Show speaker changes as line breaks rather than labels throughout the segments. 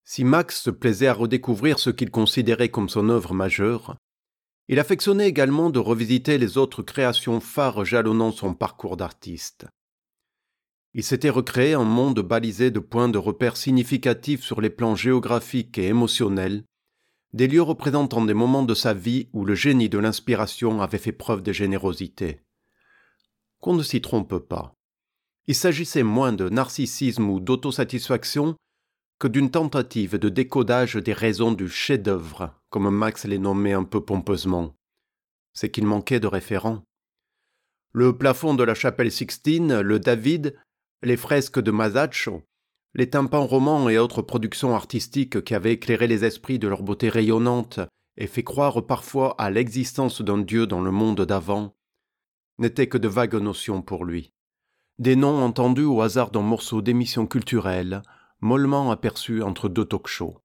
Si Max se plaisait à redécouvrir ce qu'il considérait comme son œuvre majeure, il affectionnait également de revisiter les autres créations phares jalonnant son parcours d'artiste. Il s'était recréé un monde balisé de points de repère significatifs sur les plans géographiques et émotionnels, des lieux représentant des moments de sa vie où le génie de l'inspiration avait fait preuve de générosité. Qu'on ne s'y trompe pas. Il s'agissait moins de narcissisme ou d'autosatisfaction que d'une tentative de décodage des raisons du chef-d'œuvre, comme Max les nommait un peu pompeusement. C'est qu'il manquait de référents. Le plafond de la chapelle Sixtine, le David, les fresques de Masaccio, les tympans romans et autres productions artistiques qui avaient éclairé les esprits de leur beauté rayonnante et fait croire parfois à l'existence d'un dieu dans le monde d'avant, n'étaient que de vagues notions pour lui. Des noms entendus au hasard d'un morceau d'émission culturelle, mollement aperçus entre deux talk-shows.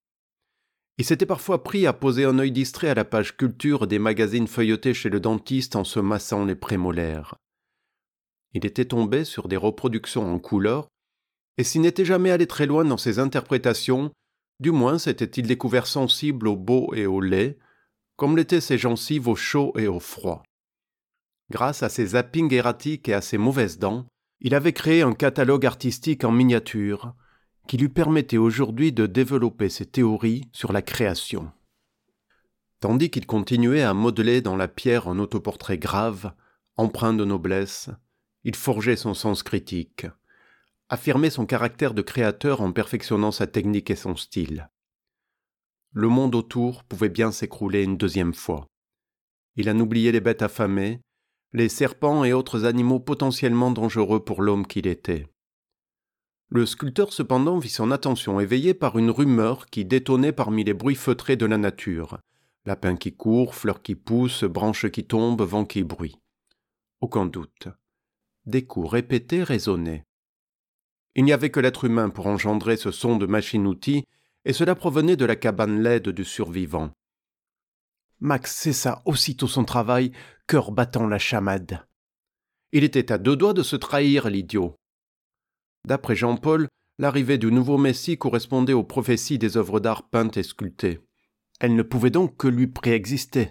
Il s'était parfois pris à poser un œil distrait à la page culture des magazines feuilletés chez le dentiste en se massant les prémolaires. Il était tombé sur des reproductions en couleur, et s'il n'était jamais allé très loin dans ses interprétations, du moins s'était-il découvert sensible au beau et au laid, comme l'étaient ses gencives au chaud et au froid. Grâce à ses zappings erratiques et à ses mauvaises dents, il avait créé un catalogue artistique en miniature qui lui permettait aujourd'hui de développer ses théories sur la création. Tandis qu'il continuait à modeler dans la pierre un autoportrait grave, empreint de noblesse, il forgeait son sens critique, affirmait son caractère de créateur en perfectionnant sa technique et son style. Le monde autour pouvait bien s'écrouler une deuxième fois. Il en oubliait les bêtes affamées, les serpents et autres animaux potentiellement dangereux pour l'homme qu'il était. Le sculpteur cependant vit son attention éveillée par une rumeur qui détonnait parmi les bruits feutrés de la nature. Lapin qui court, fleurs qui poussent, branches qui tombent, vent qui bruit. Aucun doute. Des coups répétés résonnaient. Il n'y avait que l'être humain pour engendrer ce son de machine-outil, et cela provenait de la cabane laide du survivant. Max cessa aussitôt son travail, cœur battant la chamade. Il était à deux doigts de se trahir, l'idiot. D'après Jean-Paul, l'arrivée du nouveau Messie correspondait aux prophéties des œuvres d'art peintes et sculptées. Elle ne pouvait donc que lui préexister.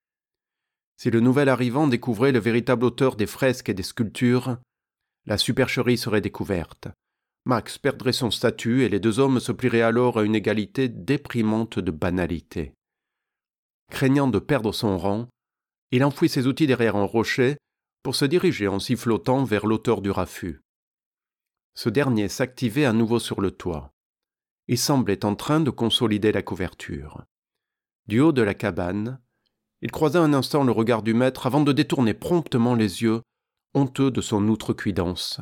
Si le nouvel arrivant découvrait le véritable auteur des fresques et des sculptures, la supercherie serait découverte. Max perdrait son statut et les deux hommes se plieraient alors à une égalité déprimante de banalité. Craignant de perdre son rang, il enfouit ses outils derrière un rocher pour se diriger en sifflotant vers l'auteur du raffut. Ce dernier s'activait à nouveau sur le toit. Il semblait en train de consolider la couverture. Du haut de la cabane, il croisa un instant le regard du maître avant de détourner promptement les yeux, honteux de son outrecuidance.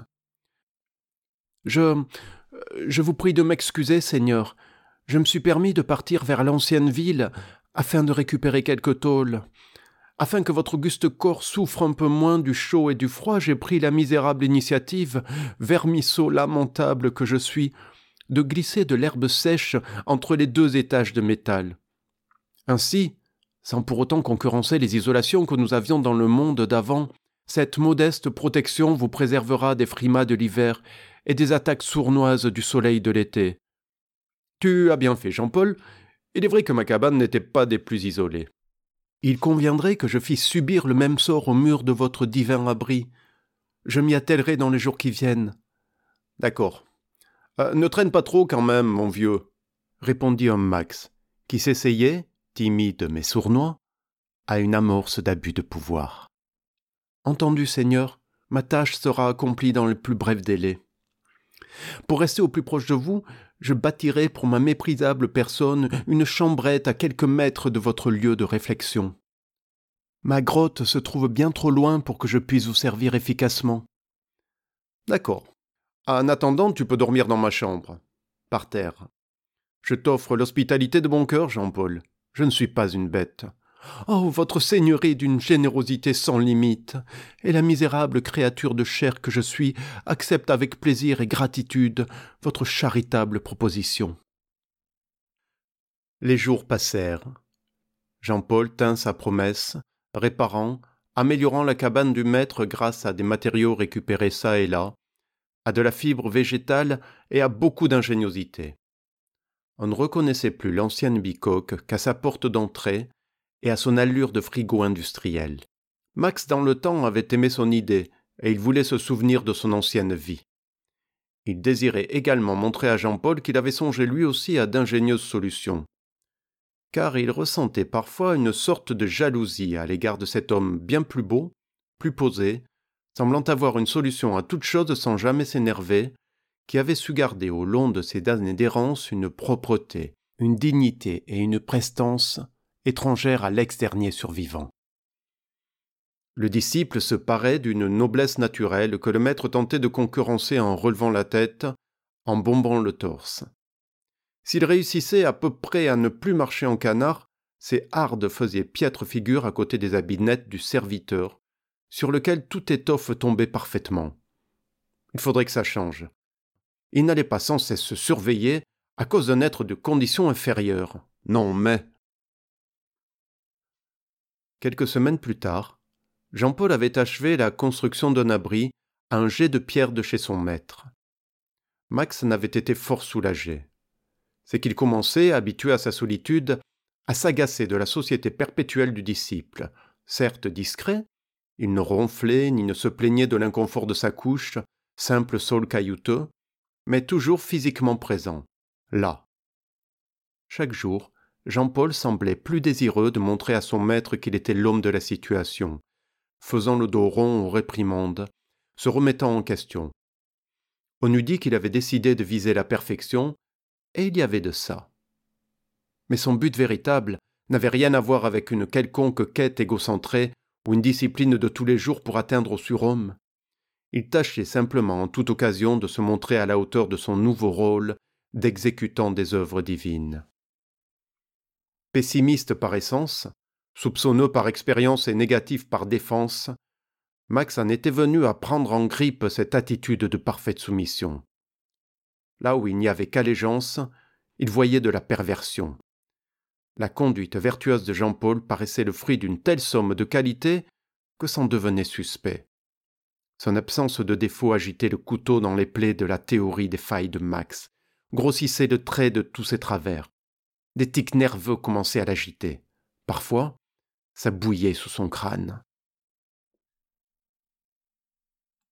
« Je vous prie de m'excuser, Seigneur. Je me suis permis de partir vers l'ancienne ville afin de récupérer quelques tôles. Afin que votre auguste corps souffre un peu moins du chaud et du froid, j'ai pris la misérable initiative, vermisseau lamentable que je suis, de glisser de l'herbe sèche entre les deux étages de métal. Ainsi, sans pour autant concurrencer les isolations que nous avions dans le monde d'avant, cette modeste protection vous préservera des frimas de l'hiver et des attaques sournoises du soleil de l'été. Tu as bien fait, Jean-Paul. Il est vrai que ma cabane n'était pas des plus isolées. Il conviendrait que je fisse subir le même sort au mur de votre divin abri. Je m'y attellerai dans les jours qui viennent. »« D'accord. Ne traîne pas trop quand même, mon vieux, » répondit un Max, qui s'essayait, timide mais sournois, à une amorce d'abus de pouvoir. « Entendu, Seigneur, ma tâche sera accomplie dans le plus bref délai. Pour rester au plus proche de vous, je bâtirai pour ma méprisable personne une chambrette à quelques mètres de votre lieu de réflexion. Ma grotte se trouve bien trop loin pour que je puisse vous servir efficacement. »« D'accord. En attendant, tu peux dormir dans ma chambre, par terre. Je t'offre l'hospitalité de mon cœur, Jean-Paul. Je ne suis pas une bête. Oh, votre seigneurie d'une générosité sans limite, et la misérable créature de chair que je suis accepte avec plaisir et gratitude votre charitable proposition. » Les jours passèrent. Jean-Paul tint sa promesse, réparant, améliorant la cabane du maître grâce à des matériaux récupérés çà et là, à de la fibre végétale et à beaucoup d'ingéniosité. On ne reconnaissait plus l'ancienne bicoque qu'à sa porte d'entrée et à son allure de frigo industriel. Max, dans le temps, avait aimé son idée et il voulait se souvenir de son ancienne vie. Il désirait également montrer à Jean-Paul qu'il avait songé lui aussi à d'ingénieuses solutions, car il ressentait parfois une sorte de jalousie à l'égard de cet homme bien plus beau, plus posé, semblant avoir une solution à toute chose sans jamais s'énerver, qui avait su garder au long de ses années d'errance une propreté, une dignité et une prestance étrangères à l'ex-dernier survivant. Le disciple se parait d'une noblesse naturelle que le maître tentait de concurrencer en relevant la tête, en bombant le torse. S'il réussissait à peu près à ne plus marcher en canard, ses hardes faisaient piètre figure à côté des habits nets du serviteur, sur lequel toute étoffe tombait parfaitement. Il faudrait que ça change. Il n'allait pas sans cesse se surveiller à cause d'un être de condition inférieure. Non, mais... Quelques semaines plus tard, Jean-Paul avait achevé la construction d'un abri à un jet de pierre de chez son maître. Max n'avait été fort soulagé. C'est qu'il commençait, habitué à sa solitude, à s'agacer de la société perpétuelle du disciple. Certes discret, il ne ronflait ni ne se plaignait de l'inconfort de sa couche, simple sol caillouteux, mais toujours physiquement présent, là. Chaque jour, Jean-Paul semblait plus désireux de montrer à son maître qu'il était l'homme de la situation, faisant le dos rond aux réprimandes, se remettant en question. On eût dit qu'il avait décidé de viser la perfection, et il y avait de ça. Mais son but véritable n'avait rien à voir avec une quelconque quête égocentrée ou une discipline de tous les jours pour atteindre au surhomme. Il tâchait simplement en toute occasion de se montrer à la hauteur de son nouveau rôle d'exécutant des œuvres divines. Pessimiste par essence, soupçonneux par expérience et négatif par défense, Max en était venu à prendre en grippe cette attitude de parfaite soumission. Là où il n'y avait qu'allégeance, il voyait de la perversion. La conduite vertueuse de Jean-Paul paraissait le fruit d'une telle somme de qualités que c'en devenait suspect. Son absence de défaut agitait le couteau dans les plaies de la théorie des failles de Max, grossissait le trait de tous ses travers. Des tics nerveux commençaient à l'agiter. Parfois, ça bouillait sous son crâne.